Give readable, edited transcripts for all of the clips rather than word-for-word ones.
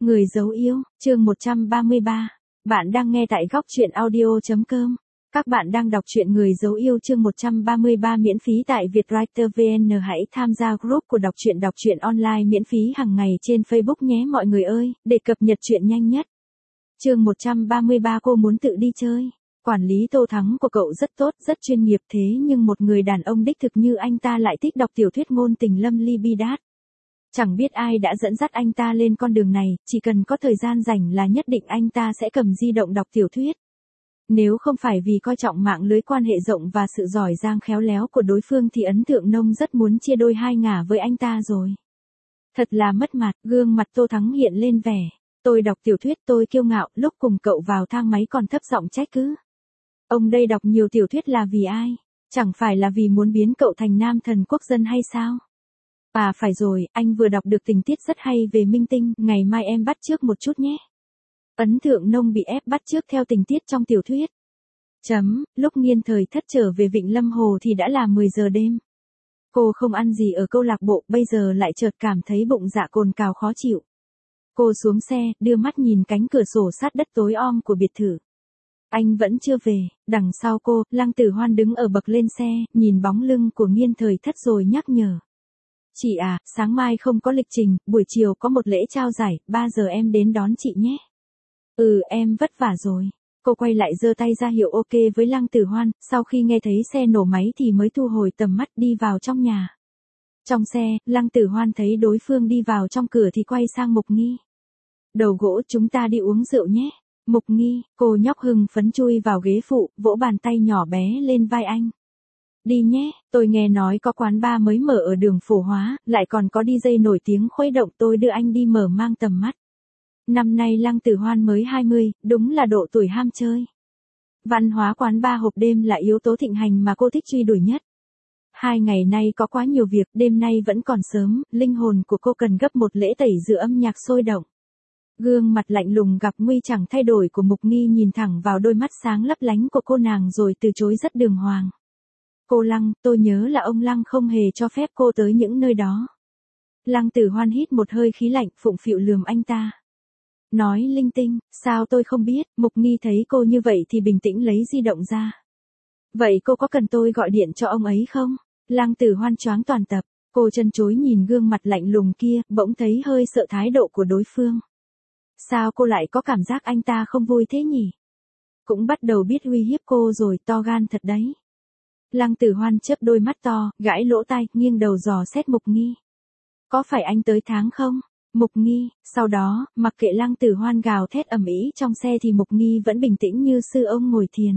Người dấu yêu, chương 133. Bạn đang nghe tại góc truyện audio.com. Các bạn đang đọc truyện Người dấu yêu chương 133 miễn phí tại Vietwriter VN. Hãy tham gia group của đọc truyện online miễn phí hàng ngày trên Facebook nhé mọi người ơi, để cập nhật truyện nhanh nhất. Chương 133 cô muốn tự đi chơi. Quản lý Tô Thắng của cậu rất tốt, rất chuyên nghiệp thế nhưng một người đàn ông đích thực như anh ta lại thích đọc tiểu thuyết ngôn tình lâm ly bi đát. Chẳng biết ai đã dẫn dắt anh ta lên con đường này, chỉ cần có thời gian rảnh là nhất định anh ta sẽ cầm di động đọc tiểu thuyết. Nếu không phải vì coi trọng mạng lưới quan hệ rộng và sự giỏi giang khéo léo của đối phương thì Ấn Tượng Nông rất muốn chia đôi hai ngả với anh ta rồi. Thật là mất mặt, gương mặt Tô Thắng hiện lên vẻ. Tôi đọc tiểu thuyết tôi kiêu ngạo, lúc cùng cậu vào thang máy còn thấp giọng trách cứ. Ông đây đọc nhiều tiểu thuyết là vì ai? Chẳng phải là vì muốn biến cậu thành nam thần quốc dân hay sao? À phải rồi, anh vừa đọc được tình tiết rất hay về Minh Tinh, ngày mai em bắt chước một chút nhé. Ấn Tượng Nông bị ép bắt chước theo tình tiết trong tiểu thuyết. Lúc Nghiên Thời Thất trở về Vịnh Lâm Hồ thì đã là 10 giờ đêm. Cô không ăn gì ở câu lạc bộ, bây giờ lại chợt cảm thấy bụng dạ cồn cào khó chịu. Cô xuống xe, đưa mắt nhìn cánh cửa sổ sát đất tối om của biệt thự. Anh vẫn chưa về, đằng sau cô, Lăng Tử Hoan đứng ở bậc lên xe, nhìn bóng lưng của Nghiên Thời Thất rồi nhắc nhở. Chị à, sáng mai không có lịch trình, buổi chiều có một lễ trao giải, 3 giờ em đến đón chị nhé. Em vất vả rồi. Cô quay lại giơ tay ra hiệu ok với Lăng Tử Hoan, sau khi nghe thấy xe nổ máy thì mới thu hồi tầm mắt đi vào trong nhà. Trong xe, Lăng Tử Hoan thấy đối phương đi vào trong cửa thì quay sang Mục Nghi. Đầu gỗ chúng ta đi uống rượu nhé. Mục Nghi, cô nhóc hưng phấn chui vào ghế phụ, vỗ bàn tay nhỏ bé lên vai anh. Đi nhé, tôi nghe nói có quán bar mới mở ở đường Phổ Hóa, lại còn có DJ nổi tiếng khuấy động, tôi đưa anh đi mở mang tầm mắt. Năm nay Lăng Tử Hoan mới 20, đúng là độ tuổi ham chơi. Văn hóa quán bar hộp đêm là yếu tố thịnh hành mà cô thích truy đuổi nhất. 2 ngày nay có quá nhiều việc, đêm nay vẫn còn sớm, linh hồn của cô cần gấp một lễ tẩy rửa âm nhạc sôi động. Gương mặt lạnh lùng gặp nguy chẳng thay đổi của Mục Nghi nhìn thẳng vào đôi mắt sáng lấp lánh của cô nàng rồi từ chối rất đường hoàng. Cô Lăng, tôi nhớ là ông Lăng không hề cho phép cô tới những nơi đó. Lăng Tử Hoan hít một hơi khí lạnh, phụng phịu lườm anh ta. Nói linh tinh, sao tôi không biết, Mục Nghi thấy cô như vậy thì bình tĩnh lấy di động ra. Vậy cô có cần tôi gọi điện cho ông ấy không? Lăng Tử Hoan choáng toàn tập, cô chân chối nhìn gương mặt lạnh lùng kia, bỗng thấy hơi sợ thái độ của đối phương. Sao cô lại có cảm giác anh ta không vui thế nhỉ? Cũng bắt đầu biết uy hiếp cô rồi, to gan thật đấy. Lăng Tử Hoan chớp đôi mắt to, gãi lỗ tai, nghiêng đầu dò xét Mục Nghi. Có phải anh tới tháng không? Mục Nghi, sau đó, mặc kệ Lăng Tử Hoan gào thét ầm ĩ trong xe thì Mục Nghi vẫn bình tĩnh như sư ông ngồi thiền.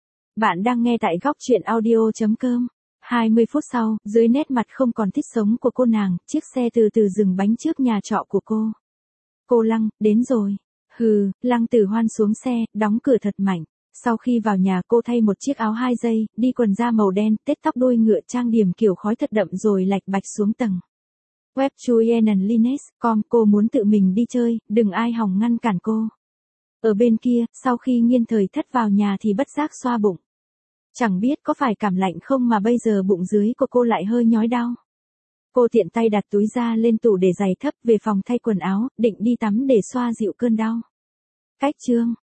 Bạn đang nghe tại góc truyện audio.com. 20 phút sau, dưới nét mặt không còn thích sống của cô nàng, chiếc xe từ từ dừng bánh trước nhà trọ của cô. Cô Lăng, đến rồi. Lăng Tử Hoan xuống xe, đóng cửa thật mạnh. Sau khi vào nhà cô thay một chiếc áo 2 dây, đi quần da màu đen, tết tóc đuôi ngựa trang điểm kiểu khói thật đậm rồi lạch bạch xuống tầng. Web Chuyenlines.com, cô muốn tự mình đi chơi, đừng ai hòng ngăn cản cô. Ở bên kia, sau khi Nghiên Thời Thất vào nhà thì bất giác xoa bụng. Chẳng biết có phải cảm lạnh không mà bây giờ bụng dưới của cô lại hơi nhói đau. Cô tiện tay đặt túi da lên tủ để giày thấp về phòng thay quần áo, định đi tắm để xoa dịu cơn đau. Cách chương